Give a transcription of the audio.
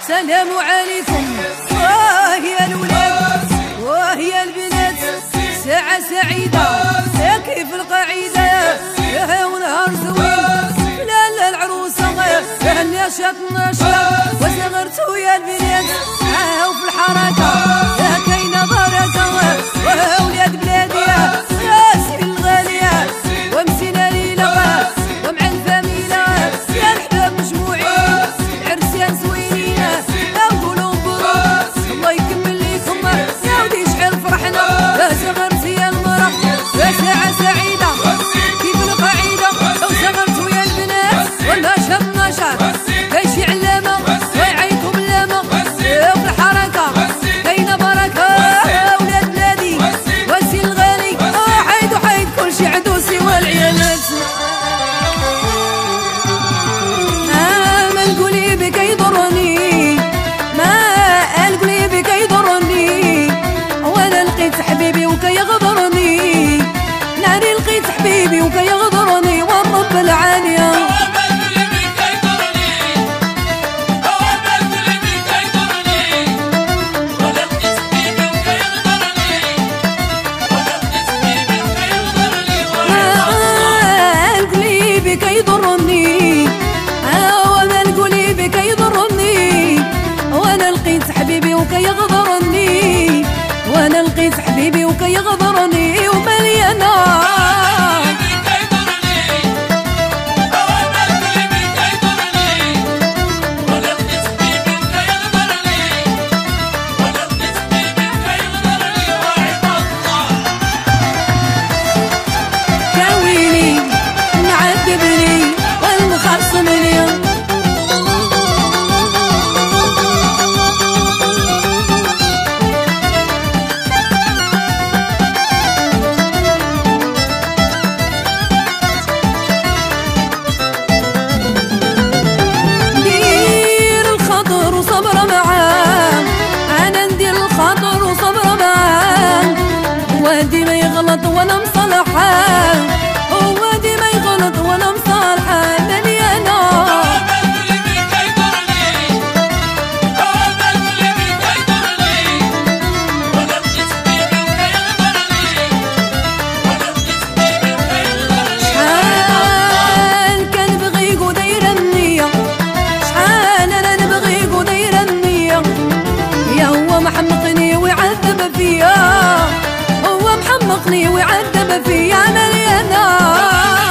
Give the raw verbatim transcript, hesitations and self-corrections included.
سلام عليكم. واه يا الولاد واه يا البنات، ساعة سعيدة يا كيف القعيدة يا ونهار زوين. لا لا العروسة يا النشاط نشاط وصغرتو يا البنات عاو في الحركة يا كاينة بركة. وها ولاد بلادي راسي الغالية ومسينا ليلة ومع الفاميلة يا الحباب مجموعين العرسان زوينين نقولو مبروك الله يكمل ليكم يا ودي يشعل فرحنا يا صغرتي يا المرأة يا ساعة سعيدة كيف القعيدة لو صغرتو يا البنات والنشاط نشاط كايشي علامة ويعيكم اللامة يا في الحركة كاينة بركة ولاد بلادي واسي الغالي حيد وحيد كلشي عدو سوا العيالات. آه ما نقولي بك يضرني ما نقولي بك يضرني وانا لقيت حبيبي وكيغضرني ناري لقيت حبيبي وكيغضرني والرب العالية. يضرني آه وانا نقولي بك يضرني وانا لقيت حبيبي وكيغضرني وانا لقيت حبيبي وكيغضرني ومليانة كاويني معذبني والمخصمني ندير الخطر وصبر معاه انا ندير الخطر وصبر معاه هو ديما يغلط وانا مصلحاه هو ديما يغلط وانا مصالحه مليانه. شحال كان بغيك ودايره النيه شحال انا نبغيك ودايره النيه يا هو محمقني ويعذب فيا هو محمقني ويعذب فيا مليانة.